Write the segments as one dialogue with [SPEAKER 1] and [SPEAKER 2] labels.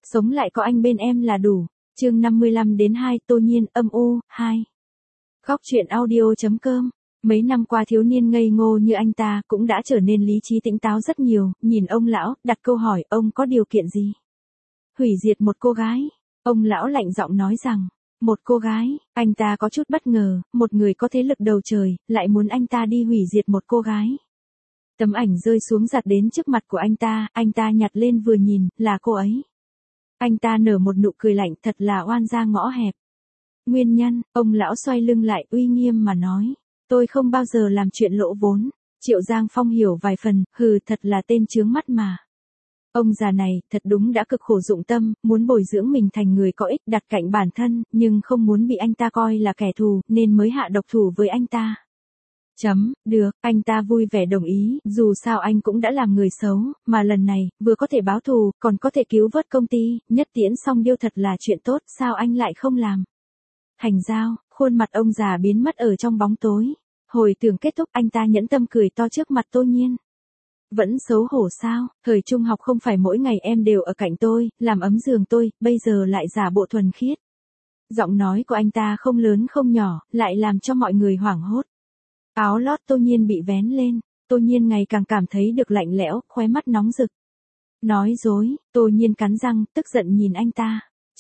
[SPEAKER 1] sống lại có anh bên em là đủ. Chương 55 đến 2 Tô Nhiên âm u 2. Góc truyện audio.com. Mấy năm qua thiếu niên ngây ngô như anh ta cũng đã trở nên lý trí tỉnh táo rất nhiều, nhìn ông lão, đặt câu hỏi ông có điều kiện gì? Hủy diệt một cô gái. Ông lão lạnh giọng nói rằng, một cô gái, anh ta có chút bất ngờ, một người có thế lực đầu trời, lại muốn anh ta đi hủy diệt một cô gái. Tấm ảnh rơi xuống giặt đến trước mặt của anh ta nhặt lên vừa nhìn, là cô ấy. Anh ta nở một nụ cười lạnh thật là oan gia ngõ hẹp. Nguyên nhân, ông lão xoay lưng lại uy nghiêm mà nói, tôi không bao giờ làm chuyện lỗ vốn. Triệu Giang Phong hiểu vài phần, thật là tên chướng mắt mà. Ông già này, thật đúng đã cực khổ dụng tâm, muốn bồi dưỡng mình thành người có ích đặt cạnh bản thân, nhưng không muốn bị anh ta coi là kẻ thù, nên mới hạ độc thủ với anh ta. Được, anh ta vui vẻ đồng ý, dù sao anh cũng đã làm người xấu, mà lần này, vừa có thể báo thù, còn có thể cứu vớt công ty, nhất tiễn song điêu thật là chuyện tốt, sao anh lại không làm? Thành giao, khuôn mặt ông già biến mất ở trong bóng tối. Hồi tưởng kết thúc anh ta nhẫn tâm cười to trước mặt Tô Nhiên. Vẫn xấu hổ sao, thời trung học không phải mỗi ngày em đều ở cạnh tôi, làm ấm giường tôi, bây giờ lại giả bộ thuần khiết. Giọng nói của anh ta không lớn không nhỏ, lại làm cho mọi người hoảng hốt. Áo lót Tô Nhiên bị vén lên, Tô Nhiên ngày càng cảm thấy được lạnh lẽo, khóe mắt nóng rực. Nói dối, Tô Nhiên cắn răng, tức giận nhìn anh ta.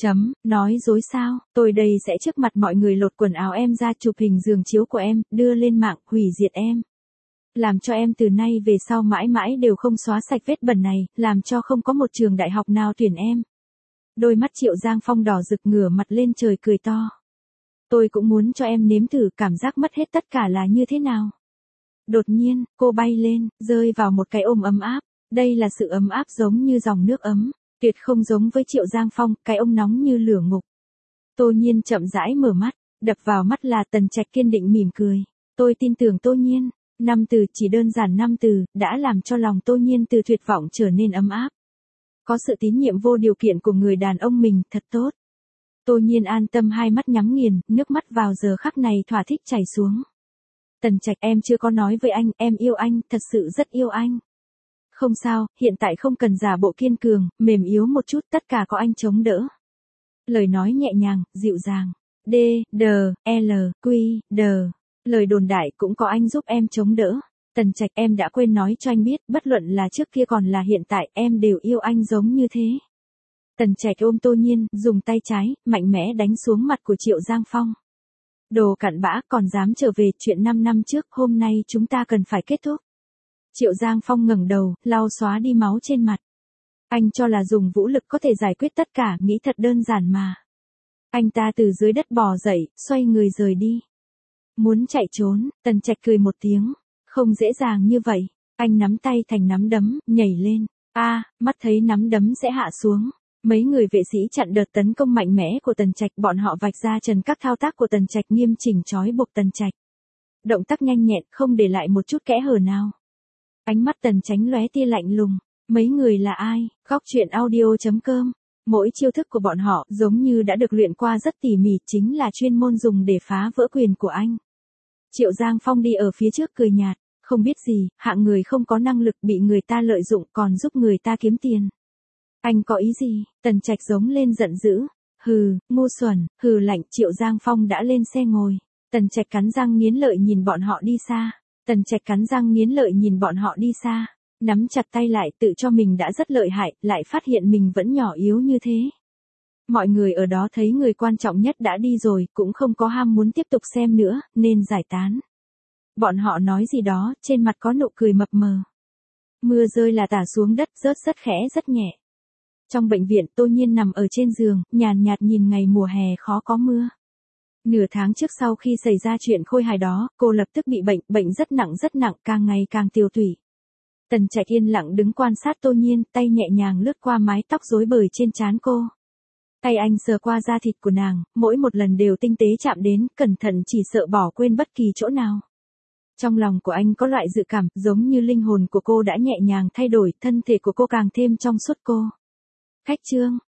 [SPEAKER 1] Nói dối sao, tôi đây sẽ trước mặt mọi người lột quần áo em ra chụp hình giường chiếu của em, đưa lên mạng, hủy diệt em. Làm cho em từ nay về sau mãi mãi đều không xóa sạch vết bẩn này, làm cho không có một trường đại học nào tuyển em. Đôi mắt Triệu Giang Phong đỏ rực ngửa mặt lên trời cười to. Tôi cũng muốn cho em nếm thử cảm giác mất hết tất cả là như thế nào. Đột nhiên, cô bay lên, rơi vào một cái ôm ấm áp. Đây là sự ấm áp giống như dòng nước ấm. Tuyệt không giống với Triệu Giang Phong, cái ông nóng như lửa ngục. Tô Nhiên chậm rãi mở mắt, đập vào mắt là Tần Trạch kiên định mỉm cười. Tôi tin tưởng Tô Nhiên. 5 từ, chỉ đơn giản 5 từ, đã làm cho lòng Tô Nhiên từ tuyệt vọng trở nên ấm áp. Có sự tín nhiệm vô điều kiện của người đàn ông mình, thật tốt. Tô Nhiên an tâm hai mắt nhắm nghiền, nước mắt vào giờ khắc này thỏa thích chảy xuống. Tần Trạch em chưa có nói với anh, em yêu anh, thật sự rất yêu anh. Không sao, hiện tại không cần giả bộ kiên cường, mềm yếu một chút, tất cả có anh chống đỡ. Lời nói nhẹ nhàng, dịu dàng. D, D, L, Q, D. Lời đồn đại cũng có anh giúp em chống đỡ. Tần Trạch em đã quên nói cho anh biết, bất luận là trước kia còn là hiện tại, em đều yêu anh giống như thế. Tần Trạch ôm Tô Nhiên, dùng tay trái, mạnh mẽ đánh xuống mặt của Triệu Giang Phong. Đồ cặn bã, còn dám trở về, chuyện 5 năm trước, hôm nay chúng ta cần phải kết thúc. Triệu Giang Phong ngẩng đầu, lau xóa đi máu trên mặt. Anh cho là dùng vũ lực có thể giải quyết tất cả, nghĩ thật đơn giản mà. Anh ta từ dưới đất bò dậy, xoay người rời đi. Muốn chạy trốn, Tần Trạch cười một tiếng. Không dễ dàng như vậy. Anh nắm tay thành nắm đấm, nhảy lên. Mắt thấy nắm đấm sẽ hạ xuống. Mấy người vệ sĩ chặn đợt tấn công mạnh mẽ của Tần Trạch, bọn họ vạch ra trần các thao tác của Tần Trạch, nghiêm chỉnh trói buộc Tần Trạch. Động tác nhanh nhẹn, không để lại một chút kẽ hở nào. Ánh mắt Tần Chánh lóe tia lạnh lùng. Mấy người là ai? Góc truyện audio.com. Mỗi chiêu thức của bọn họ giống như đã được luyện qua rất tỉ mỉ, chính là chuyên môn dùng để phá vỡ quyền của anh. Triệu Giang Phong đi ở phía trước cười nhạt, không biết gì, hạng người không có năng lực bị người ta lợi dụng còn giúp người ta kiếm tiền. Anh có ý gì? Tần Trạch giống lên giận dữ. Ngu xuẩn, lạnh. Triệu Giang Phong đã lên xe ngồi. Tần Trạch cắn răng nghiến lợi nhìn bọn họ đi xa. Nắm chặt tay lại, tự cho mình đã rất lợi hại, lại phát hiện mình vẫn nhỏ yếu như thế. Mọi người ở đó thấy người quan trọng nhất đã đi rồi, cũng không có ham muốn tiếp tục xem nữa, nên giải tán. Bọn họ nói gì đó, trên mặt có nụ cười mập mờ. Mưa rơi là tả xuống đất, rớt rất khẽ rất nhẹ. Trong bệnh viện, Tô Nhiên nằm ở trên giường, nhàn nhạt nhìn ngày mùa hè khó có mưa. Nửa tháng trước sau khi xảy ra chuyện khôi hài đó, cô lập tức bị bệnh rất nặng, càng ngày càng tiêu tụy. Tần Trạch yên lặng đứng quan sát Tô Nhiên, tay nhẹ nhàng lướt qua mái tóc rối bời trên trán cô. Tay anh sờ qua da thịt của nàng, mỗi một lần đều tinh tế chạm đến, cẩn thận chỉ sợ bỏ quên bất kỳ chỗ nào. Trong lòng của anh có loại dự cảm, giống như linh hồn của cô đã nhẹ nhàng thay đổi, thân thể của cô càng thêm trong suốt cô. Khách trương,